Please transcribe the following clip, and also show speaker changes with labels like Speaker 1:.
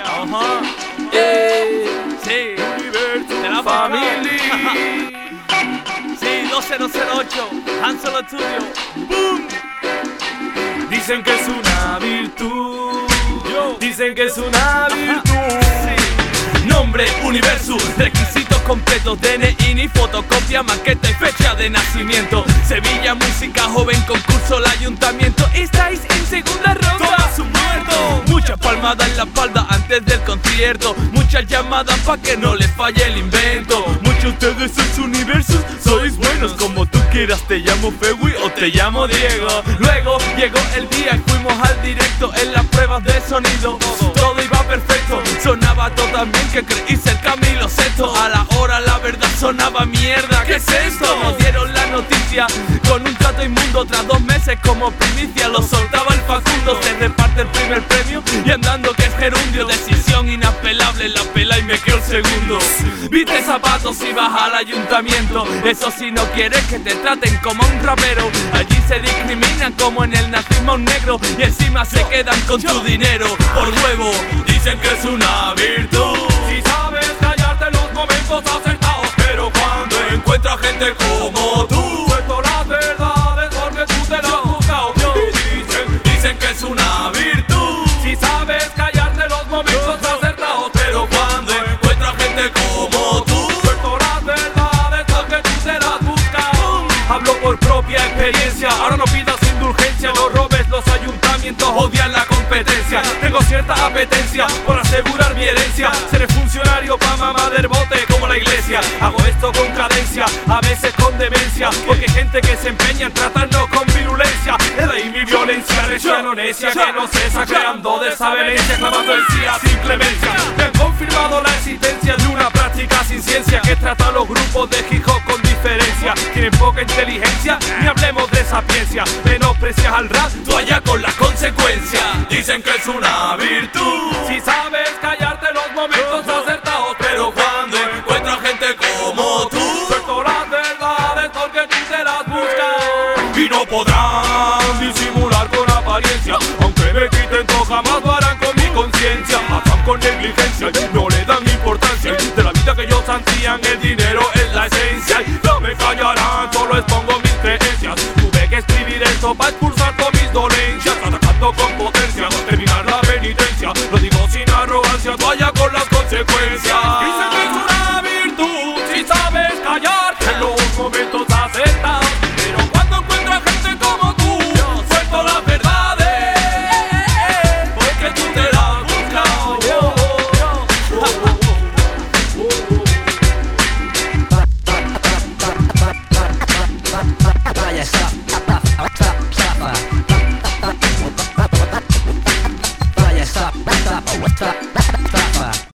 Speaker 1: Ajá. Sí. De la
Speaker 2: Family.
Speaker 1: Sí, 12008, Han Solo Studio. Boom.
Speaker 2: Dicen que es una virtud.
Speaker 1: Yo.
Speaker 2: Dicen que es una virtud.
Speaker 1: Sí. Nombre, universo, requisitos completos, DNI ni fotocopia, maqueta y fecha de nacimiento. Sevilla, música, joven, concurso, el ayuntamiento. Estáis en segunda ronda.
Speaker 2: Todas un muerto.
Speaker 1: Muchas palmadas en la espalda antes del concierto. Muchas llamadas pa' que no les falle el invento. Muchos de ustedes en su universo sois buenos. Como tú quieras, te llamo Fewi o te llamo Diego. Luego llegó el día y fuimos al directo. En las pruebas de sonido todo iba perfecto. Sonaba todo tan bien que creí ser Camilo Sesto. A la hora la verdad sonaba mierda. ¿Qué es esto? Nos dieron la noticia con un trato inmundo. Tras 2 meses como primicia lo soltaba el Facundo. Se reparte el primer premio y andando que es gerundio. Decisión inapelable, la pela y me quedo el segundo. Viste zapatos y vas al ayuntamiento. Eso si no quieres que te traten como a un rapero. Allí se discriminan como en el nazismo a un negro. Y encima se quedan con tu dinero por huevo. Dicen que es una virtud.
Speaker 2: Si sabes callarte en los momentos acertados, pero cuando encuentras gente como tú, suelto las verdades porque tú te las has buscado. Y dicen que es una virtud. Si sabes callarte en los momentos acertados, pero cuando encuentras gente como tú, suelto las verdades porque tú te las has buscado. Hablo por propia experiencia, ahora no pidas indulgencia, no robes, los ayuntamientos odian la competencia. Tengo cierta apetencia por asegurar mi herencia, seré funcionario pa' mamá del bote como la iglesia. Hago esto con cadencia, a veces con demencia, porque hay gente que se empeña en tratarnos con virulencia. He de ahí mi violencia, recia no necia, que no cesa creando desavenencia, clamando el sí a sin clemencia. Me han confirmado la existencia de una práctica sin ciencia que trata a los grupos de hip hop con diferencia. Tienen poca inteligencia, ni hablemos de sapiencia. Menosprecias al rap, tú allá con las consecuencias. Dicen que es una virtud. Si sabes callarte en los momentos acertados, pero cuando encuentras gente como tú, suelto las verdades porque tú te las buscas. Y no podrán disimular con apariencia, aunque me quiten todo jamás lo harán con mi conciencia. Actúan con negligencia y no le dan importancia. De la vida que ellos ansían, el dinero es la esencia. Y no me callarán, solo expongo mis creencias. Tuve que escribir esto para expulsar todas mis dolencias, atacando con potencia, terminar la penitencia. Lo digo sin arrogancia, tú allá con las consecuencias. Dicen que es una virtud si sabes callarte en los momentos acertados, pero cuando encuentras gente como tú, suelto las verdades porque tú te las has buscado.
Speaker 3: Vaya estafa. Vaya estafa.